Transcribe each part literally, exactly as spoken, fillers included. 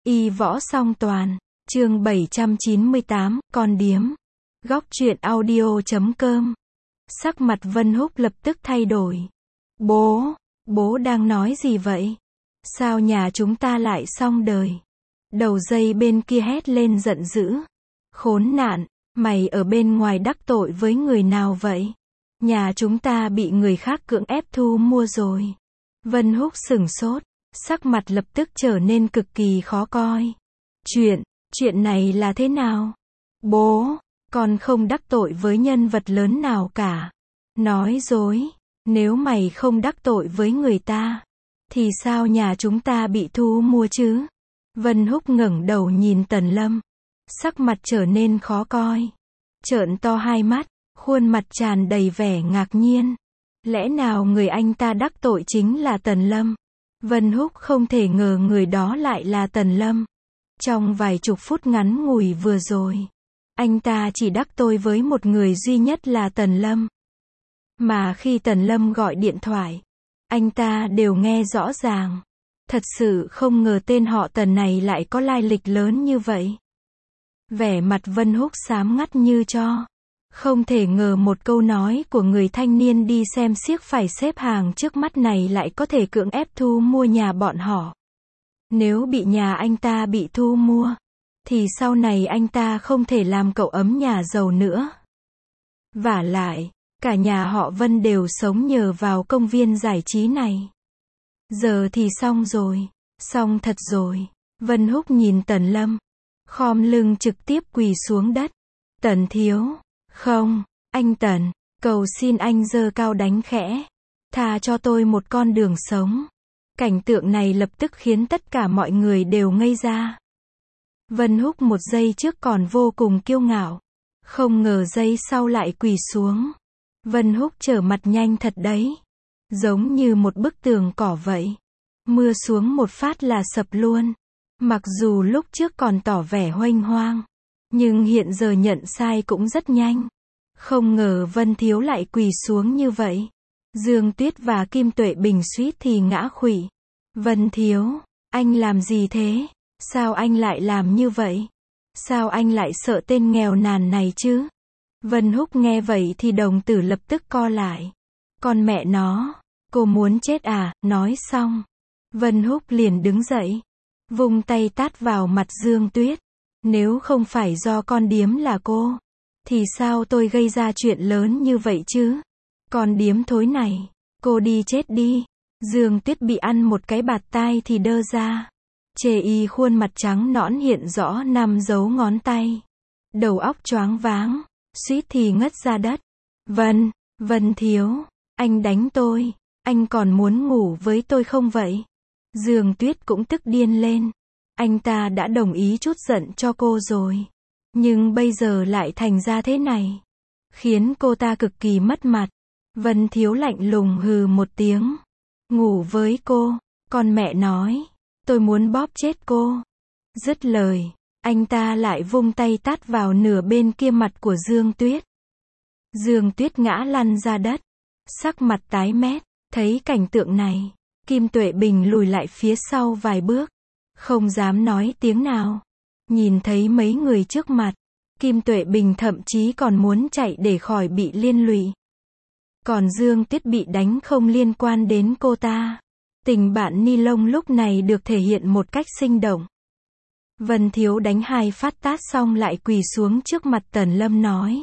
Y võ song toàn, chương bảy trăm chín mươi tám, con điếm. Góc truyện audio chấm com. Sắc mặt Vân Húc lập tức thay đổi. Bố, bố đang nói gì vậy? Sao nhà chúng ta lại xong đời? Đầu dây bên kia hét lên giận dữ. Khốn nạn, mày ở bên ngoài đắc tội với người nào vậy? Nhà chúng ta bị người khác cưỡng ép thu mua rồi. Vân Húc sửng sốt, sắc mặt lập tức trở nên cực kỳ khó coi. Chuyện, chuyện này là thế nào? Bố, con không đắc tội với nhân vật lớn nào cả. Nói dối, nếu mày không đắc tội với người ta, thì sao nhà chúng ta bị thu mua chứ? Vân Húc ngẩng đầu nhìn Tần Lâm, sắc mặt trở nên khó coi. Trợn to hai mắt, khuôn mặt tràn đầy vẻ ngạc nhiên. Lẽ nào người anh ta đắc tội chính là Tần Lâm? Vân Húc không thể ngờ người đó lại là Tần Lâm. Trong vài chục phút ngắn ngủi vừa rồi, anh ta chỉ đắc tội với một người duy nhất là Tần Lâm. Mà khi Tần Lâm gọi điện thoại, anh ta đều nghe rõ ràng. Thật sự không ngờ tên họ Tần này lại có lai lịch lớn như vậy. Vẻ mặt Vân Húc xám ngắt như tro. Không thể ngờ một câu nói của người thanh niên đi xem xiếc phải xếp hàng trước mắt này lại có thể cưỡng ép thu mua nhà bọn họ. Nếu bị nhà anh ta bị thu mua, thì sau này anh ta không thể làm cậu ấm nhà giàu nữa. Vả lại, cả nhà họ Vân đều sống nhờ vào công viên giải trí này. Giờ thì xong rồi, xong thật rồi. Vân Húc nhìn Tần Lâm, khom lưng trực tiếp quỳ xuống đất. Tần thiếu, không, anh Tần, cầu xin anh giơ cao đánh khẽ, tha cho tôi một con đường sống. Cảnh tượng này lập tức khiến tất cả mọi người đều ngây ra. Vân Húc một giây trước còn vô cùng kiêu ngạo, không ngờ giây sau lại quỳ xuống. Vân Húc trở mặt nhanh thật đấy, giống như một bức tường cỏ vậy. Mưa xuống một phát là sập luôn. Mặc dù lúc trước còn tỏ vẻ huênh hoang, nhưng hiện giờ nhận sai cũng rất nhanh. Không ngờ Vân thiếu lại quỳ xuống như vậy. Dương Tuyết và Kim Tuệ Bình suýt thì ngã khuỵu. Vân thiếu, anh làm gì thế? Sao anh lại làm như vậy? Sao anh lại sợ tên nghèo nàn này chứ? Vân Húc nghe vậy thì đồng tử lập tức co lại. Con mẹ nó, cô muốn chết à? Nói xong, Vân Húc liền đứng dậy, vung tay tát vào mặt Dương Tuyết. Nếu không phải do con điếm là cô, thì sao tôi gây ra chuyện lớn như vậy chứ? Con điếm thối này, cô đi chết đi. Dương Tuyết bị ăn một cái bạt tai thì đơ ra. Chê y khuôn mặt trắng nõn hiện rõ năm dấu ngón tay. Đầu óc choáng váng, suýt thì ngất ra đất. Vân, Vân thiếu, anh đánh tôi, anh còn muốn ngủ với tôi không vậy? Dương Tuyết cũng tức điên lên. Anh ta đã đồng ý trút giận cho cô rồi, nhưng bây giờ lại thành ra thế này, khiến cô ta cực kỳ mất mặt. Vân thiếu lạnh lùng hừ một tiếng. Ngủ với cô, con mẹ nói, tôi muốn bóp chết cô. Dứt lời, anh ta lại vung tay tát vào nửa bên kia mặt của Dương Tuyết. Dương Tuyết ngã lăn ra đất, sắc mặt tái mét. Thấy cảnh tượng này, Kim Tuệ Bình lùi lại phía sau vài bước, không dám nói tiếng nào. Nhìn thấy mấy người trước mặt, Kim Tuệ Bình thậm chí còn muốn chạy để khỏi bị liên lụy. Còn Dương Tuyết bị đánh không liên quan đến cô ta. Tình bạn ni lông lúc này được thể hiện một cách sinh động. Vân thiếu đánh hai phát tát xong lại quỳ xuống trước mặt Tần Lâm nói.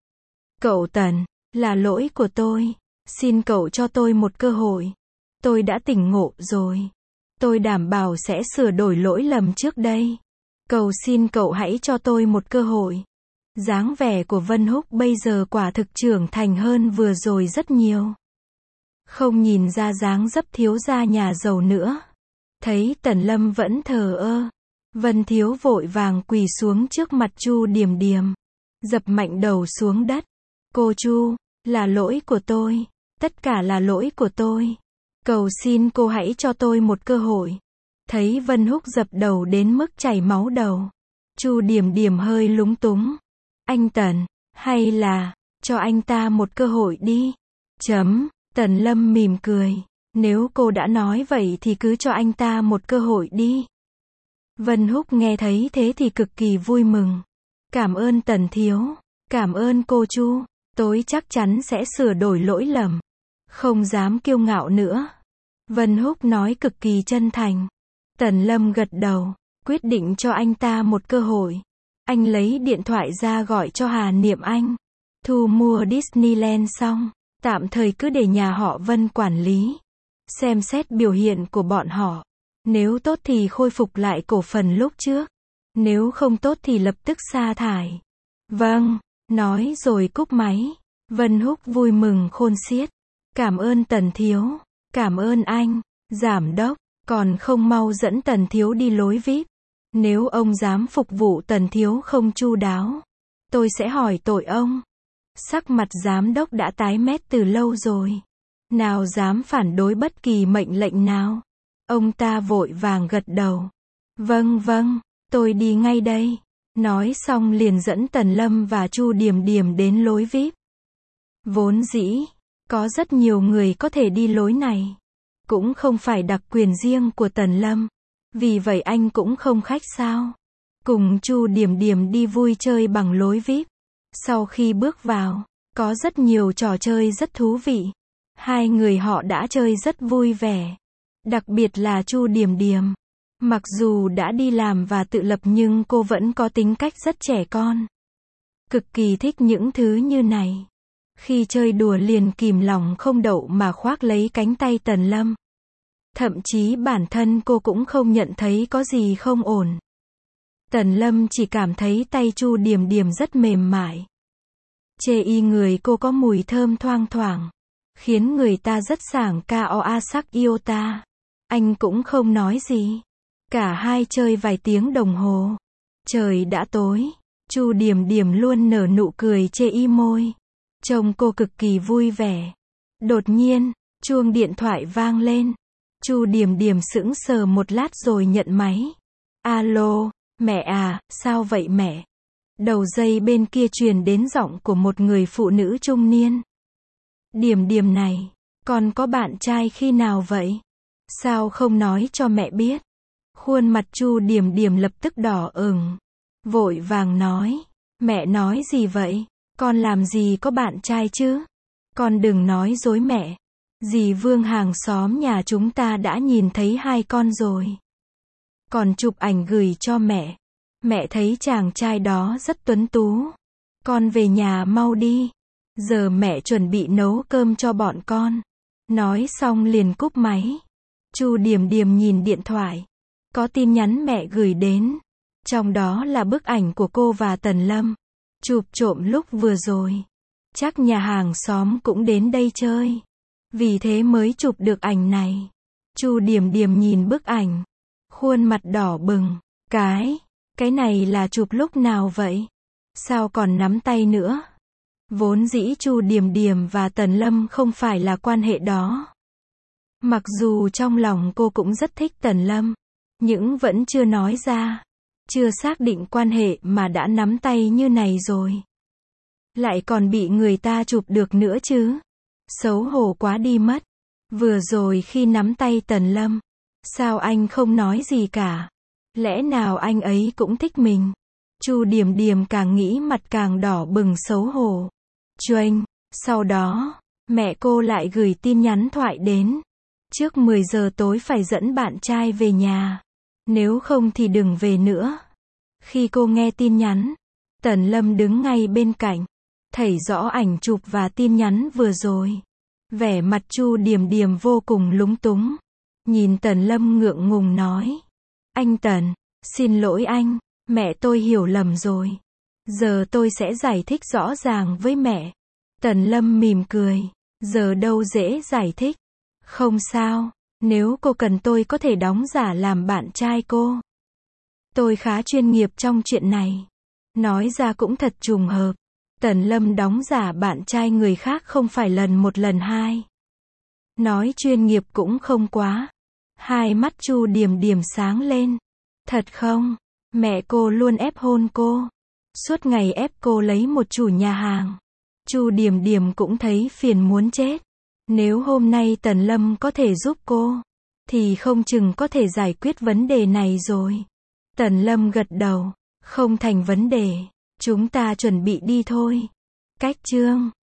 Cậu Tần, là lỗi của tôi. Xin cậu cho tôi một cơ hội. Tôi đã tỉnh ngộ rồi. Tôi đảm bảo sẽ sửa đổi lỗi lầm trước đây. Cầu xin cậu hãy cho tôi một cơ hội. Dáng vẻ của Vân Húc bây giờ quả thực trưởng thành hơn vừa rồi rất nhiều. Không nhìn ra dáng dấp thiếu gia nhà giàu nữa. Thấy Tần Lâm vẫn thờ ơ, Vân thiếu vội vàng quỳ xuống trước mặt Chu Điềm Điềm, dập mạnh đầu xuống đất. Cô Chu, là lỗi của tôi. Tất cả là lỗi của tôi. Cầu xin cô hãy cho tôi một cơ hội. Thấy Vân Húc dập đầu đến mức chảy máu đầu, Chu Điềm Điềm hơi lúng túng. Anh Tần, hay là, cho anh ta một cơ hội đi. Chấm, Tần Lâm mỉm cười. Nếu cô đã nói vậy thì cứ cho anh ta một cơ hội đi. Vân Húc nghe thấy thế thì cực kỳ vui mừng. Cảm ơn Tần thiếu, cảm ơn cô Chu, tôi chắc chắn sẽ sửa đổi lỗi lầm. Không dám kiêu ngạo nữa. Vân Húc nói cực kỳ chân thành. Tần Lâm gật đầu, quyết định cho anh ta một cơ hội. Anh lấy điện thoại ra gọi cho Hà Niệm Anh. Thu mua Disneyland xong, tạm thời cứ để nhà họ Vân quản lý. Xem xét biểu hiện của bọn họ. Nếu tốt thì khôi phục lại cổ phần lúc trước. Nếu không tốt thì lập tức sa thải. Vâng, nói rồi cúp máy. Vân Húc vui mừng khôn xiết. Cảm ơn Tần thiếu, cảm ơn anh, giám đốc, còn không mau dẫn Tần thiếu đi lối vi ai pi. Nếu ông dám phục vụ Tần thiếu không chu đáo, tôi sẽ hỏi tội ông. Sắc mặt giám đốc đã tái mét từ lâu rồi. Nào dám phản đối bất kỳ mệnh lệnh nào. Ông ta vội vàng gật đầu. Vâng vâng, tôi đi ngay đây. Nói xong liền dẫn Tần Lâm và Chu Điềm Điềm đến lối vi ai pi. Vốn dĩ, có rất nhiều người có thể đi lối này. Cũng không phải đặc quyền riêng của Tần Lâm. Vì vậy anh cũng không khách sáo. Cùng Chu Điềm Điềm đi vui chơi bằng lối vi ai pi. Sau khi bước vào, có rất nhiều trò chơi rất thú vị. Hai người họ đã chơi rất vui vẻ. Đặc biệt là Chu Điềm Điềm. Mặc dù đã đi làm và tự lập nhưng cô vẫn có tính cách rất trẻ con. Cực kỳ thích những thứ như này. Khi chơi đùa liền kìm lòng không đậu mà khoác lấy cánh tay Tần Lâm. Thậm chí bản thân cô cũng không nhận thấy có gì không ổn. Tần Lâm chỉ cảm thấy tay Chu Điềm Điềm rất mềm mại. Chê y người cô có mùi thơm thoang thoảng. Khiến người ta rất sảng ca oa sắc yêu ta. Anh cũng không nói gì. Cả hai chơi vài tiếng đồng hồ. Trời đã tối. Chu Điềm Điềm luôn nở nụ cười chê y môi. Trông cô cực kỳ vui vẻ. Đột nhiên, chuông điện thoại vang lên. Chu Điềm Điềm sững sờ một lát rồi nhận máy. Alo, mẹ à, sao vậy mẹ? Đầu dây bên kia truyền đến giọng của một người phụ nữ trung niên. Điềm Điềm này, con có bạn trai khi nào vậy? Sao không nói cho mẹ biết? Khuôn mặt Chu Điềm Điềm lập tức đỏ ửng. Vội vàng nói, mẹ nói gì vậy? Con làm gì có bạn trai chứ? Con đừng nói dối mẹ. Dì Vương hàng xóm nhà chúng ta đã nhìn thấy hai con rồi. Còn chụp ảnh gửi cho mẹ. Mẹ thấy chàng trai đó rất tuấn tú. Con về nhà mau đi. Giờ mẹ chuẩn bị nấu cơm cho bọn con. Nói xong liền cúp máy. Chu Điềm Điềm nhìn điện thoại. Có tin nhắn mẹ gửi đến. Trong đó là bức ảnh của cô và Tần Lâm. Chụp trộm lúc vừa rồi. Chắc nhà hàng xóm cũng đến đây chơi. Vì thế mới chụp được ảnh này. Chu Điềm Điềm nhìn bức ảnh. Khuôn mặt đỏ bừng. Cái, cái này là chụp lúc nào vậy? Sao còn nắm tay nữa? Vốn dĩ Chu Điềm Điềm và Tần Lâm không phải là quan hệ đó. Mặc dù trong lòng cô cũng rất thích Tần Lâm. Nhưng vẫn chưa nói ra. Chưa xác định quan hệ mà đã nắm tay như này rồi. Lại còn bị người ta chụp được nữa chứ. Xấu hổ quá đi mất. Vừa rồi khi nắm tay Tần Lâm. Sao anh không nói gì cả? Lẽ nào anh ấy cũng thích mình? Chu Điềm Điềm càng nghĩ mặt càng đỏ bừng xấu hổ. Chuênh. Sau đó, mẹ cô lại gửi tin nhắn thoại đến. Trước mười giờ tối phải dẫn bạn trai về nhà. Nếu không thì đừng về nữa. Khi cô nghe tin nhắn, Tần Lâm đứng ngay bên cạnh. Thấy rõ ảnh chụp và tin nhắn vừa rồi. Vẻ mặt Chu Điềm Điềm vô cùng lúng túng. Nhìn Tần Lâm ngượng ngùng nói. Anh Tần, xin lỗi anh, mẹ tôi hiểu lầm rồi. Giờ tôi sẽ giải thích rõ ràng với mẹ. Tần Lâm mỉm cười. Giờ đâu dễ giải thích. Không sao, nếu cô cần tôi có thể đóng giả làm bạn trai cô. Tôi khá chuyên nghiệp trong chuyện này. Nói ra cũng thật trùng hợp. Tần Lâm đóng giả bạn trai người khác không phải lần một lần hai. Nói chuyên nghiệp cũng không quá. Hai mắt Chu Điềm Điềm sáng lên. Thật không? Mẹ cô luôn ép hôn cô. Suốt ngày ép cô lấy một chủ nhà hàng. Chu Điềm Điềm cũng thấy phiền muốn chết. Nếu hôm nay Tần Lâm có thể giúp cô, thì không chừng có thể giải quyết vấn đề này rồi. Tần Lâm gật đầu. Không thành vấn đề. Chúng ta chuẩn bị đi thôi. Cách chương